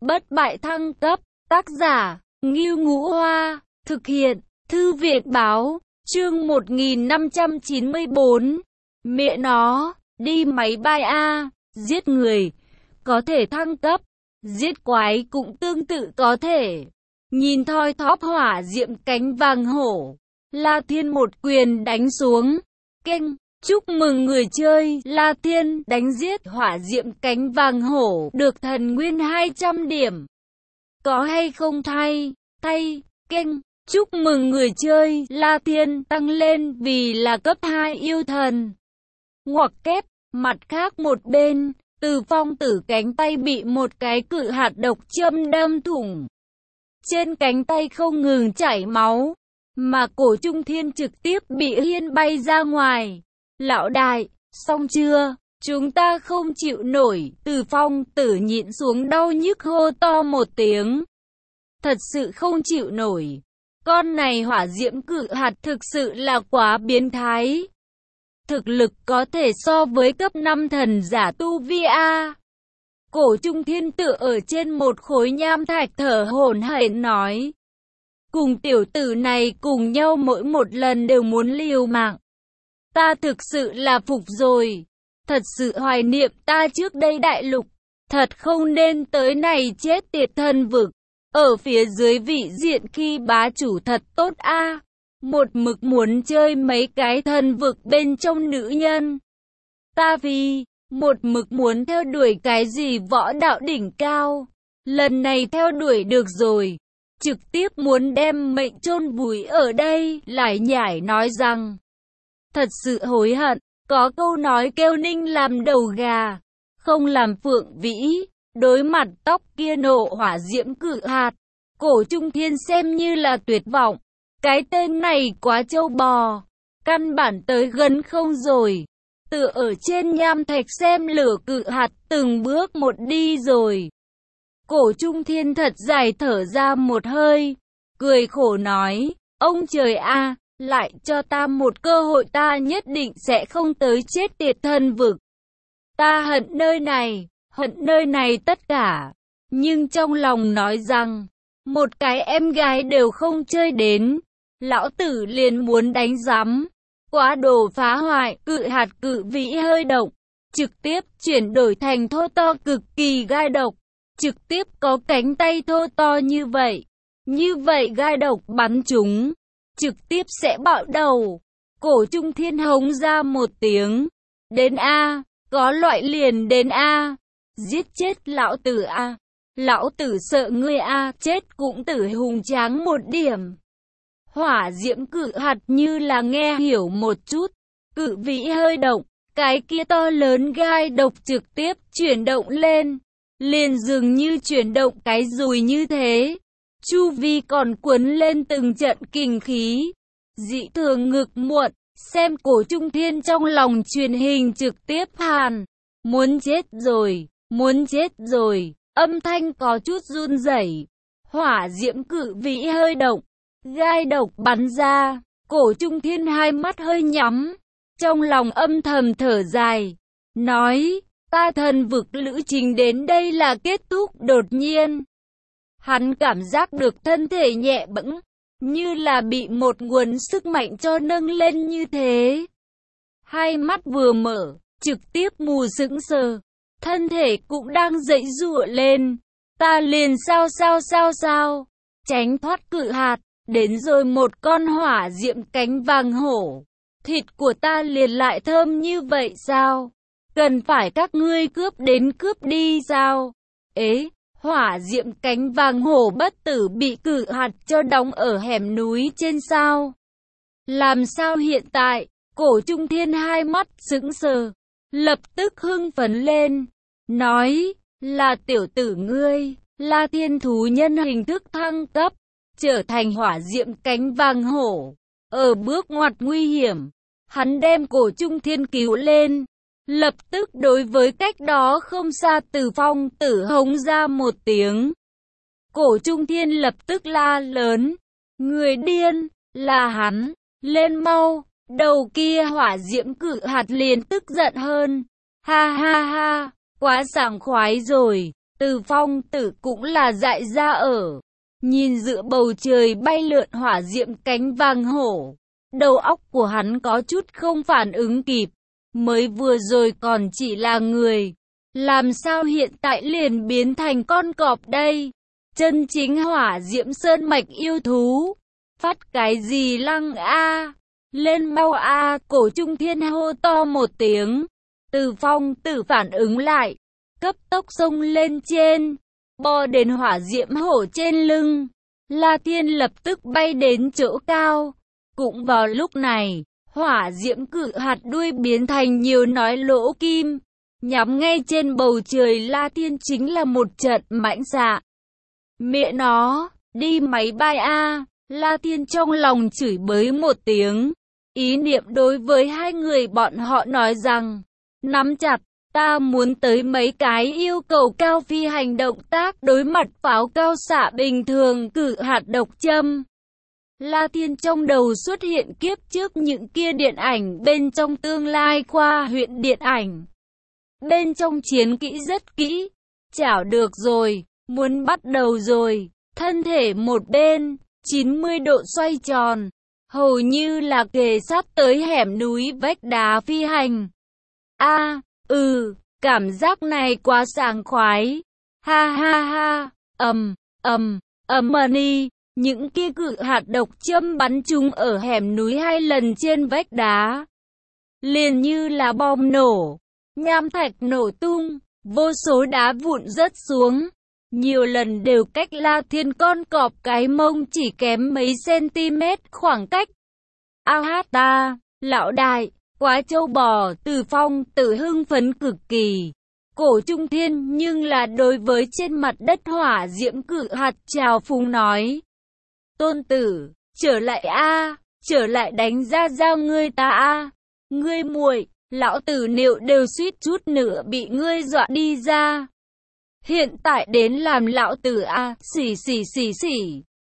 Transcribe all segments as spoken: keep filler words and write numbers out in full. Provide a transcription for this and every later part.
bất bại thăng cấp, tác giả, Ngưu Ngũ Hoa, thực hiện, Thư viện Báo, chương một nghìn năm trăm chín mươi bốn. Mẹ nó, đi máy bay a, giết người, có thể thăng cấp, giết quái cũng tương tự có thể. Nhìn thoi thóp hỏa diệm cánh vàng hổ, La Thiên một quyền đánh xuống, kênh. Chúc mừng người chơi La Thiên đánh giết hỏa diệm cánh vàng hổ được thần nguyên hai trăm điểm. Có hay không thay, thay, kênh. Chúc mừng người chơi La Thiên tăng lên vì là cấp hai yêu thần. Ngoặc kép, mặt khác một bên, Từ Phong Tử cánh tay bị một cái cự hạt độc châm đâm thủng. Trên cánh tay không ngừng chảy máu, mà Cổ Trung Thiên trực tiếp bị hiên bay ra ngoài. Lão đại, xong chưa? Chúng ta không chịu nổi. Từ Phong Tử nhịn xuống đau nhức hô to một tiếng. Thật sự không chịu nổi. Con này hỏa diễm cự hạt thực sự là quá biến thái. Thực lực có thể so với cấp năm thần giả tu vi a. Cổ Trung Thiên tựa ở trên một khối nham thạch thở hổn hển nói. Cùng tiểu tử này cùng nhau mỗi một lần đều muốn liều mạng. Ta thực sự là phục rồi. Thật sự hoài niệm ta trước đây đại lục. Thật không nên tới này chết tiệt thần vực. Ở phía dưới vị diện khi bá chủ thật tốt a. Một mực muốn chơi mấy cái thần vực bên trong nữ nhân. Ta vì một mực muốn theo đuổi cái gì võ đạo đỉnh cao. Lần này theo đuổi được rồi. Trực tiếp muốn đem mệnh chôn vùi ở đây. Lại nhải nói rằng. Thật sự hối hận. Có câu nói kêu ninh làm đầu gà. Không làm phượng vĩ. Đối mặt tóc kia nộ hỏa diễm cự hạt. Cổ Trung Thiên xem như là tuyệt vọng. Cái tên này quá trâu bò. Căn bản tới gần không rồi. Tựa ở trên nham thạch xem lửa cự hạt từng bước một đi rồi. Cổ Trung Thiên thật dài thở ra một hơi. Cười khổ nói. Ông trời a, lại cho ta một cơ hội ta nhất định sẽ không tới chết tiệt thần vực. Ta hận nơi này, hận nơi này tất cả. Nhưng trong lòng nói rằng. Một cái em gái đều không chơi đến. Lão tử liền muốn đánh giám. Quá đồ phá hoại, cự hạt cự vĩ hơi động. Trực tiếp chuyển đổi thành thô to cực kỳ gai độc. Trực tiếp có cánh tay thô to như vậy. Như vậy gai độc bắn chúng. Trực tiếp sẽ bạo đầu. Cổ Trung Thiên hống ra một tiếng. Đến A, có loại liền đến A. Giết chết lão tử A. Lão tử sợ ngươi a, chết cũng tử hùng tráng một điểm. Hỏa diễm cự hạt như là nghe hiểu một chút. Cự vĩ hơi động, cái kia to lớn gai độc trực tiếp chuyển động lên. Liền dường như chuyển động cái dùi như thế. Chu vi còn cuốn lên từng trận kình khí. Dị thường ngực muộn, xem Cổ Trung Thiên trong lòng truyền hình trực tiếp hàn. Muốn chết rồi, muốn chết rồi. Âm thanh có chút run rẩy. Hỏa diễm cự vĩ hơi động. Gai độc bắn ra. Cổ Trung Thiên hai mắt hơi nhắm. Trong lòng âm thầm thở dài. Nói. Ta thần vực lữ trình đến đây là kết thúc đột nhiên. Hắn cảm giác được thân thể nhẹ bẫng. Như là bị một nguồn sức mạnh cho nâng lên như thế. Hai mắt vừa mở. Trực tiếp mù sững sờ. Thân thể cũng đang dậy giụa lên. Ta liền sao sao sao sao. Tránh thoát cự hạt. Đến rồi một con hỏa diệm cánh vàng hổ. Thịt của ta liền lại thơm như vậy sao? Cần phải các ngươi cướp đến cướp đi sao? Ế, hỏa diệm cánh vàng hổ bất tử bị cự hạt cho đóng ở hẻm núi trên sao? Làm sao hiện tại? Cổ Trung Thiên hai mắt sững sờ. Lập tức hưng phấn lên. Nói, là tiểu tử ngươi, La Thiên thú nhân hình thức thăng cấp, trở thành hỏa diệm cánh vàng hổ. Ở bước ngoặt nguy hiểm, hắn đem Cổ Trung Thiên cứu lên. Lập tức đối với cách đó không xa Từ Phong Tử hống ra một tiếng. Cổ Trung Thiên lập tức la lớn. Người điên, là hắn, lên mau. Đầu kia hỏa diễm cự hạt liền tức giận hơn. Ha ha ha, quá sảng khoái rồi. Từ Phong Tử cũng là dại ra ở, nhìn giữa bầu trời bay lượn hỏa diệm cánh vàng hổ. Đầu óc của hắn có chút không phản ứng kịp, mới vừa rồi còn chỉ là người, làm sao hiện tại liền biến thành con cọp đây? Chân chính hỏa diệm sơn mạch yêu thú. Phát cái gì lăng a? Lên mau a! Cổ Trung Thiên hô to một tiếng. Từ Phong Tử phản ứng lại, cấp tốc xông lên trên, bò đến hỏa diệm hổ trên lưng. La Thiên lập tức bay đến chỗ cao. Cũng vào lúc này, hỏa diệm cự hạt đuôi biến thành nhiều nói lỗ kim, nhắm ngay trên bầu trời La Thiên chính là một trận mãnh xạ. Mẹ nó, đi máy bay a! La Thiên trong lòng chửi bới một tiếng, ý niệm đối với hai người bọn họ nói rằng, nắm chặt, ta muốn tới mấy cái yêu cầu cao phi hành động tác đối mặt pháo cao xạ bình thường cử hạt độc châm. La Thiên trong đầu xuất hiện kiếp trước những kia điện ảnh bên trong tương lai khoa huyện điện ảnh. Bên trong chiến kỹ rất kỹ, chảo được rồi, muốn bắt đầu rồi, thân thể một bên, chín mươi độ xoay tròn, hầu như là kề sát tới hẻm núi vách đá phi hành. A, ừ, cảm giác này quá sảng khoái. Ha ha ha, ầm, ầm, ầm mani, những kia cự hạt độc châm bắn trúng ở hẻm núi hai lần trên vách đá. Liền như là bom nổ, nham thạch nổ tung, vô số đá vụn rớt xuống. Nhiều lần đều cách La Thiên con cọp cái mông chỉ kém mấy cm khoảng cách. A hát ta, lão đại, quá trâu bò. Từ Phong Tử hưng phấn cực kỳ. Cổ Trung Thiên nhưng là đối với trên mặt đất hỏa diễm cự hạt trào phúng nói. Tôn tử, trở lại a, trở lại đánh ra giao ngươi ta a. Ngươi muội, lão tử liệu đều suýt chút nữa bị ngươi dọa đi ra. Hiện tại đến làm lão tử a, xỉ xỉ xỉ xỉ.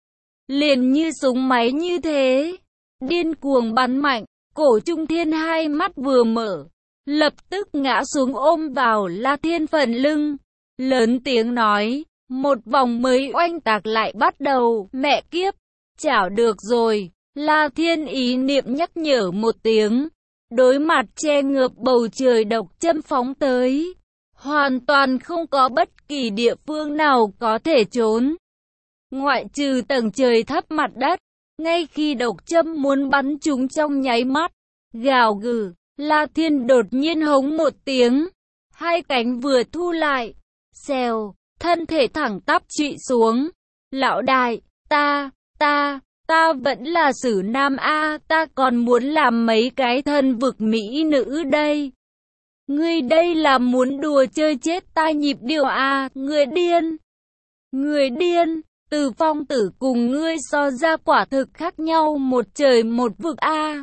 Liền như súng máy như thế, điên cuồng bắn mạnh. Cổ Trung Thiên hai mắt vừa mở, lập tức ngã xuống ôm vào La Thiên phần lưng, lớn tiếng nói, một vòng mới oanh tạc lại bắt đầu. Mẹ kiếp, chảo được rồi. La Thiên ý niệm nhắc nhở một tiếng, đối mặt che ngược bầu trời độc châm phóng tới, hoàn toàn không có bất kỳ địa phương nào có thể trốn, ngoại trừ tầng trời thấp mặt đất. Ngay khi độc châm muốn bắn chúng trong nháy mắt, gào gừ, La Thiên đột nhiên hống một tiếng, hai cánh vừa thu lại, xèo, thân thể thẳng tắp trụy xuống. Lão đại, ta, ta, ta vẫn là Sử Nam a, ta còn muốn làm mấy cái thân vực mỹ nữ đây. Ngươi đây là muốn đùa chơi chết ta nhịp điệu a, người điên. Người điên. Từ Phong Tử cùng ngươi so ra quả thực khác nhau một trời một vực a.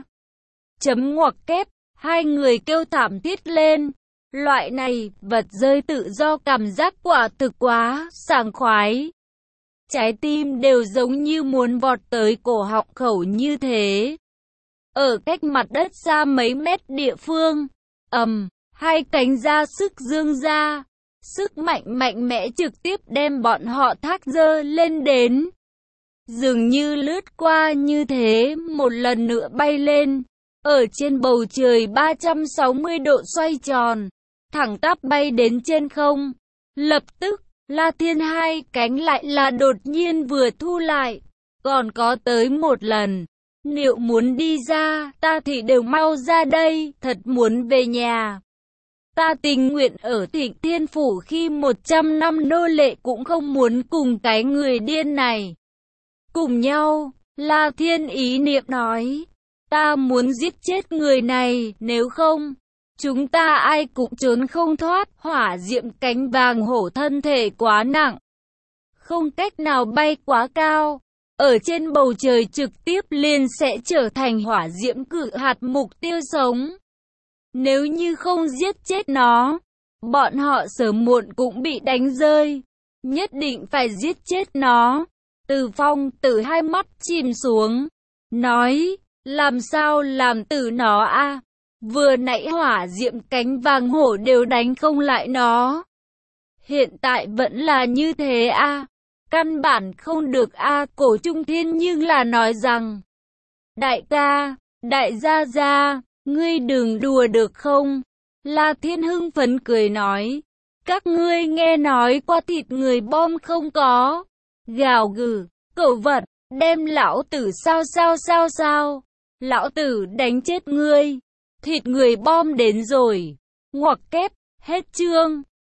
Chấm ngoặc kép, hai người kêu thảm thiết lên. Loại này, vật rơi tự do cảm giác quả thực quá, sảng khoái. Trái tim đều giống như muốn vọt tới cổ họng khẩu như thế. Ở cách mặt đất xa mấy mét địa phương, ầm, hai cánh ra sức dương ra. Sức mạnh mạnh mẽ trực tiếp đem bọn họ thác dơ lên đến. Dường như lướt qua như thế, một lần nữa bay lên. Ở trên bầu trời ba trăm sáu mươi độ xoay tròn, thẳng tắp bay đến trên không. Lập tức, La Thiên hai cánh lại là đột nhiên vừa thu lại. Còn có tới một lần. Nếu muốn đi ra, ta thì đều mau ra đây, thật muốn về nhà. Ta tình nguyện ở Thịnh Thiên Phủ khi một trăm năm nô lệ cũng không muốn cùng cái người điên này cùng nhau. La Thiên ý niệm nói, ta muốn giết chết người này, nếu không, chúng ta ai cũng trốn không thoát. Hỏa diệm cánh vàng hổ thân thể quá nặng, không cách nào bay quá cao, ở trên bầu trời trực tiếp liền sẽ trở thành hỏa diễm cự hạt mục tiêu sống. Nếu như không giết chết nó, bọn họ sớm muộn cũng bị đánh rơi. Nhất định phải giết chết nó. Từ Phong Tử hai mắt chìm xuống, nói, làm sao làm tử nó a? Vừa nãy hỏa diệm cánh vàng hổ đều đánh không lại nó. Hiện tại vẫn là như thế a. Căn bản không được a. Cổ Trung Thiên nhưng là nói rằng, đại ca, đại gia gia, ngươi đừng đùa được không? La Thiên hưng phấn cười nói, các ngươi nghe nói qua thịt người bom không có? Gào gừ, cẩu vật, đem lão tử sao sao sao sao? Lão tử đánh chết ngươi. Thịt người bom đến rồi. Ngoặc kép, hết chương.